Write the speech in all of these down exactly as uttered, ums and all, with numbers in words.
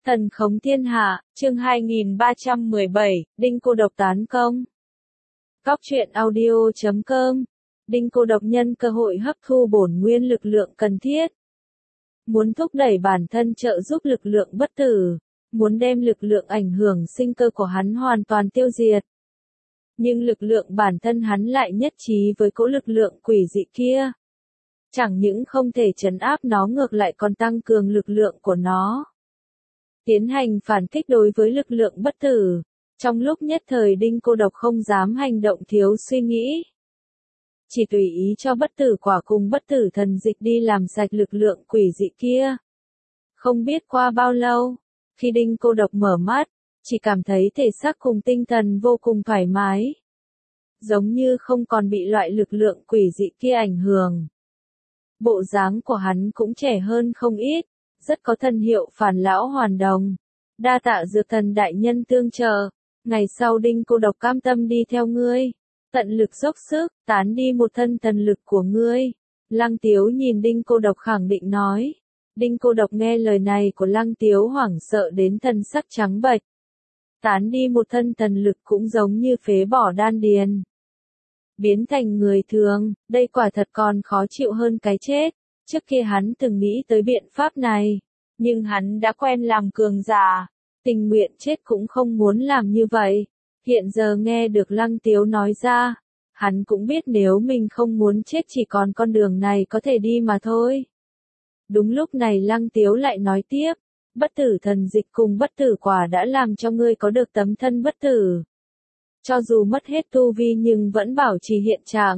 Thần khống thiên hạ, chương hai nghìn ba trăm mười bảy, Đinh Cô Độc tán công. Góc truyện audio chấm com. Đinh Cô Độc nhân cơ hội hấp thu bổn nguyên lực lượng cần thiết. Muốn thúc đẩy bản thân trợ giúp lực lượng bất tử, muốn đem lực lượng ảnh hưởng sinh cơ của hắn hoàn toàn tiêu diệt. Nhưng lực lượng bản thân hắn lại nhất trí với cỗ lực lượng quỷ dị kia. Chẳng những không thể trấn áp nó, ngược lại còn tăng cường lực lượng của nó. Tiến hành phản kích đối với lực lượng bất tử. Trong lúc nhất thời Đinh Cô Độc không dám hành động thiếu suy nghĩ. Chỉ tùy ý cho bất tử quả cùng bất tử thần dịch đi làm sạch lực lượng quỷ dị kia. Không biết qua bao lâu, khi Đinh Cô Độc mở mắt, chỉ cảm thấy thể xác cùng tinh thần vô cùng thoải mái. Giống như không còn bị loại lực lượng quỷ dị kia ảnh hưởng. Bộ dáng của hắn cũng trẻ hơn không ít, rất có thân hiệu phản lão hoàn đồng. Đa tạ Dược Thần đại nhân tương trợ, ngày sau Đinh Cô Độc cam tâm đi theo ngươi, tận lực dốc sức, tán đi một thân thần lực của ngươi. Lăng Tiếu nhìn Đinh Cô Độc khẳng định nói. Đinh Cô Độc nghe lời này của Lăng Tiếu hoảng sợ đến thân sắc trắng bệch. Tán đi một thân thần lực cũng giống như phế bỏ đan điền. Biến thành người thường, đây quả thật còn khó chịu hơn cái chết. Trước kia hắn từng nghĩ tới biện pháp này, nhưng hắn đã quen làm cường giả, tình nguyện chết cũng không muốn làm như vậy. Hiện giờ nghe được Lăng Tiếu nói ra, hắn cũng biết nếu mình không muốn chết chỉ còn con đường này có thể đi mà thôi. Đúng lúc này Lăng Tiếu lại nói tiếp, bất tử thần dịch cùng bất tử quả đã làm cho ngươi có được tấm thân bất tử. Cho dù mất hết tu vi nhưng vẫn bảo trì hiện trạng.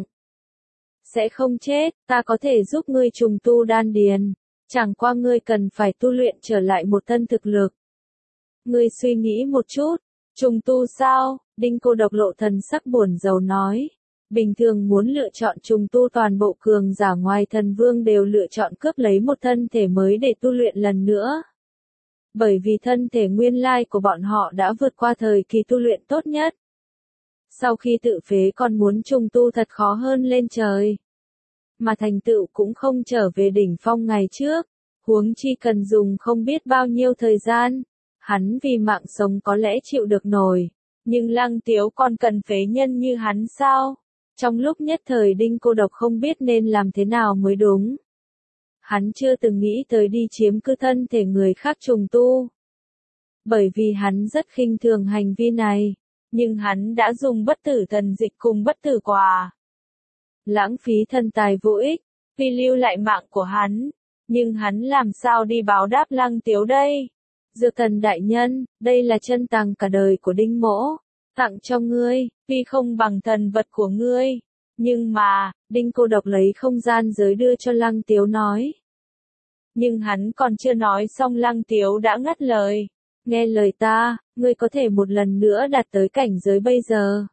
Sẽ không chết, ta có thể giúp ngươi trùng tu đan điền, chẳng qua ngươi cần phải tu luyện trở lại một thân thực lực. Ngươi suy nghĩ một chút, trùng tu sao? Đinh Cô Độc lộ thần sắc buồn rầu nói. Bình thường muốn lựa chọn trùng tu toàn bộ cường giả ngoài thần vương đều lựa chọn cướp lấy một thân thể mới để tu luyện lần nữa. Bởi vì thân thể nguyên lai của bọn họ đã vượt qua thời kỳ tu luyện tốt nhất. Sau khi tự phế còn muốn trùng tu thật khó hơn lên trời. Mà thành tựu cũng không trở về đỉnh phong ngày trước, huống chi cần dùng không biết bao nhiêu thời gian. Hắn vì mạng sống có lẽ chịu được nổi, nhưng Lăng Tiếu còn cần phế nhân như hắn sao? Trong lúc nhất thời Đinh Cô Độc không biết nên làm thế nào mới đúng. Hắn chưa từng nghĩ tới đi chiếm cứ thân thể người khác trùng tu. Bởi vì hắn rất khinh thường hành vi này, nhưng hắn đã dùng bất tử thần dịch cùng bất tử quả. Lãng phí thân tài vô ích, vì lưu lại mạng của hắn, nhưng hắn làm sao đi báo đáp Lăng Tiếu đây? Dược Thần đại nhân, đây là chân tàng cả đời của Đinh Mỗ, tặng cho ngươi, tuy không bằng thần vật của ngươi, nhưng mà, Đinh Cô Độc lấy không gian giới đưa cho Lăng Tiếu nói. Nhưng hắn còn chưa nói xong Lăng Tiếu đã ngắt lời, nghe lời ta, ngươi có thể một lần nữa đạt tới cảnh giới bây giờ.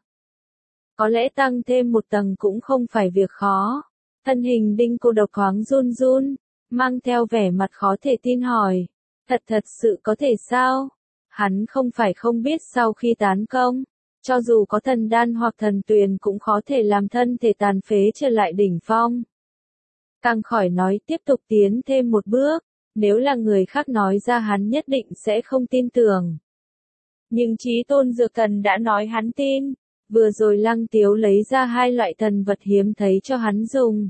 Có lẽ tăng thêm một tầng cũng không phải việc khó. Thân hình Đinh Cô Độc thoáng run run, mang theo vẻ mặt khó thể tin hỏi. Thật thật sự có thể sao? Hắn không phải không biết sau khi tán công, cho dù có thần đan hoặc thần tuyền cũng khó thể làm thân thể tàn phế trở lại đỉnh phong. Càng khỏi nói tiếp tục tiến thêm một bước, nếu là người khác nói ra hắn nhất định sẽ không tin tưởng. Nhưng Chí Tôn Dược Thần đã nói hắn tin. Vừa rồi Lăng Tiếu lấy ra hai loại thần vật hiếm thấy cho hắn dùng.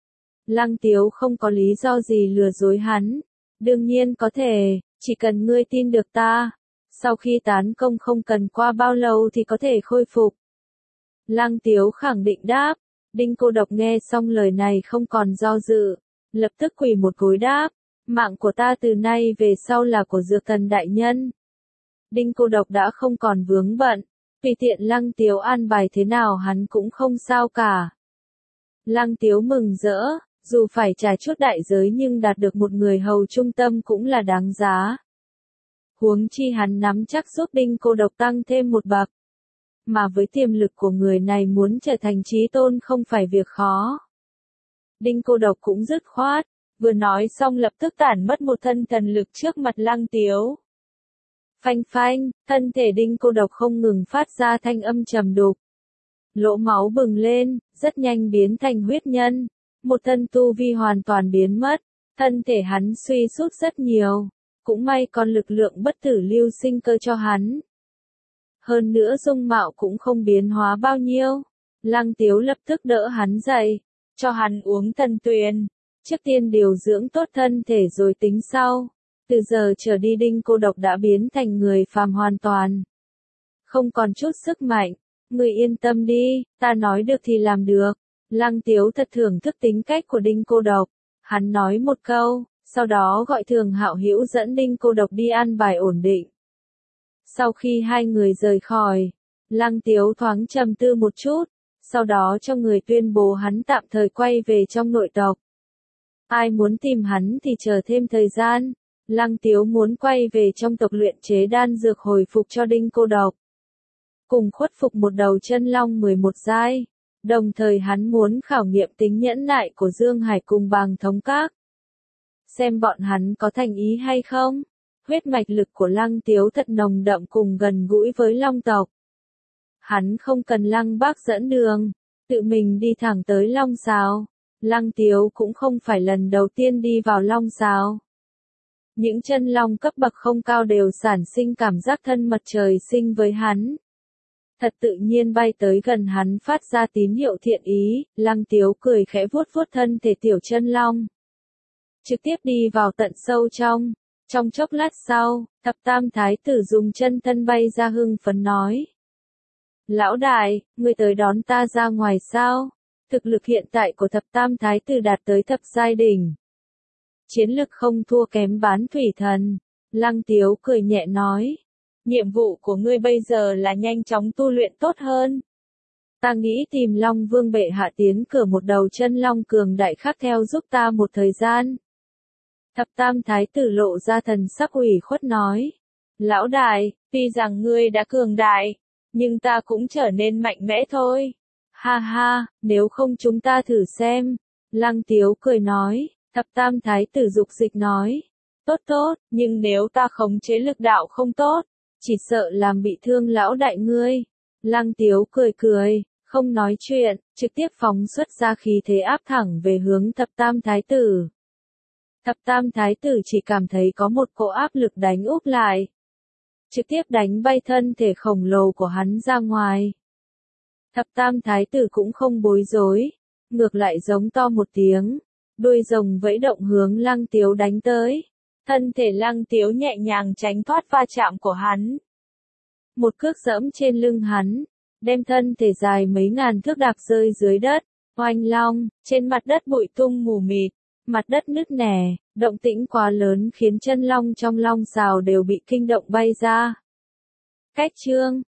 Lăng Tiếu không có lý do gì lừa dối hắn. Đương nhiên có thể, chỉ cần ngươi tin được ta. Sau khi tán công không cần qua bao lâu thì có thể khôi phục. Lăng Tiếu khẳng định đáp. Đinh Cô Độc nghe xong lời này không còn do dự. Lập tức quỳ một gối đáp. Mạng của ta từ nay về sau là của Dược Thần đại nhân. Đinh Cô Độc đã không còn vướng bận. Tùy tiện Lăng Tiếu an bài thế nào hắn cũng không sao cả. Lăng Tiếu mừng rỡ, dù phải trả chút đại giới nhưng đạt được một người hầu trung tâm cũng là đáng giá. Huống chi hắn nắm chắc giúp Đinh Cô Độc tăng thêm một bậc. Mà với tiềm lực của người này muốn trở thành chí tôn không phải việc khó. Đinh Cô Độc cũng dứt khoát, vừa nói xong lập tức tản mất một thân thần lực trước mặt Lăng Tiếu. Phanh phanh, thân thể Đinh Cô Độc không ngừng phát ra thanh âm trầm đục. Lỗ máu bừng lên, rất nhanh biến thành huyết nhân. Một thân tu vi hoàn toàn biến mất, thân thể hắn suy sút rất nhiều. cũng may con lực lượng bất tử lưu sinh cơ cho hắn. Hơn nữa dung mạo cũng không biến hóa bao nhiêu. Lăng Tiếu lập tức đỡ hắn dậy, cho hắn uống thần tuyền. Trước tiên điều dưỡng tốt thân thể rồi tính sau. Từ giờ trở đi Đinh Cô Độc đã biến thành người phàm hoàn toàn. Không còn chút sức mạnh. Người yên tâm đi, ta nói được thì làm được. Lăng Tiếu thật thưởng thức tính cách của Đinh Cô Độc. Hắn nói một câu, sau đó gọi Thường Hạo Hữu dẫn Đinh Cô Độc đi ăn bài ổn định. Sau khi hai người rời khỏi, Lăng Tiếu thoáng trầm tư một chút, sau đó cho người tuyên bố hắn tạm thời quay về trong nội tộc. Ai muốn tìm hắn thì chờ thêm thời gian. Lăng Tiếu muốn quay về trong tộc luyện chế đan dược hồi phục cho Đinh Cô Độc. Cùng khuất phục một đầu chân long mười một giai. Đồng thời hắn muốn khảo nghiệm tính nhẫn nại của Dương Hải cùng Bàng Thống Các. Xem bọn hắn có thành ý hay không. Huyết mạch lực của Lăng Tiếu thật nồng đậm cùng gần gũi với Long tộc. Hắn không cần Lăng Bác dẫn đường, tự mình đi thẳng tới Long Sào. Lăng Tiếu cũng không phải lần đầu tiên đi vào Long Sào. Những chân long cấp bậc không cao đều sản sinh cảm giác thân mật trời sinh với hắn. Thật tự nhiên bay tới gần hắn phát ra tín hiệu thiện ý, Lăng Tiếu cười khẽ vuốt vuốt thân thể tiểu chân long. Trực tiếp đi vào tận sâu trong. Trong chốc lát sau, thập tam thái tử dùng chân thân bay ra hưng phấn nói. Lão đại, ngươi tới đón ta ra ngoài sao? Thực lực hiện tại của thập tam thái tử đạt tới thập giai đỉnh. Chiến lực không thua kém bán thủy thần. Lăng Tiếu cười nhẹ nói. Nhiệm vụ của ngươi bây giờ là nhanh chóng tu luyện tốt hơn. Ta nghĩ tìm Long Vương bệ hạ tiến cử một đầu chân long cường đại khác theo giúp ta một thời gian. Thập tam thái tử lộ ra thần sắc ủy khuất nói. Lão đại, tuy rằng ngươi đã cường đại, nhưng ta cũng trở nên mạnh mẽ thôi. Ha ha, nếu không chúng ta thử xem. Lăng Tiếu cười nói. Thập tam thái tử dục dịch nói. Tốt tốt, nhưng nếu ta khống chế lực đạo không tốt, chỉ sợ làm bị thương lão đại ngươi. Lăng Tiếu cười cười, không nói chuyện, trực tiếp phóng xuất ra khí thế áp thẳng về hướng thập tam thái tử. Thập tam thái tử chỉ cảm thấy có một cỗ áp lực đánh úp lại. Trực tiếp đánh bay thân thể khổng lồ của hắn ra ngoài. Thập tam thái tử cũng không bối rối, ngược lại giống to một tiếng. Đuôi rồng vẫy động hướng Lăng Tiếu đánh tới. Thân thể Lăng Tiếu nhẹ nhàng tránh thoát va chạm của hắn. Một cước giẫm trên lưng hắn, đem thân thể dài mấy ngàn thước đạp rơi dưới đất. Oanh long, trên mặt đất bụi tung mù mịt, mặt đất nứt nẻ, động tĩnh quá lớn khiến chân long trong long sào đều bị kinh động bay ra. Cách chương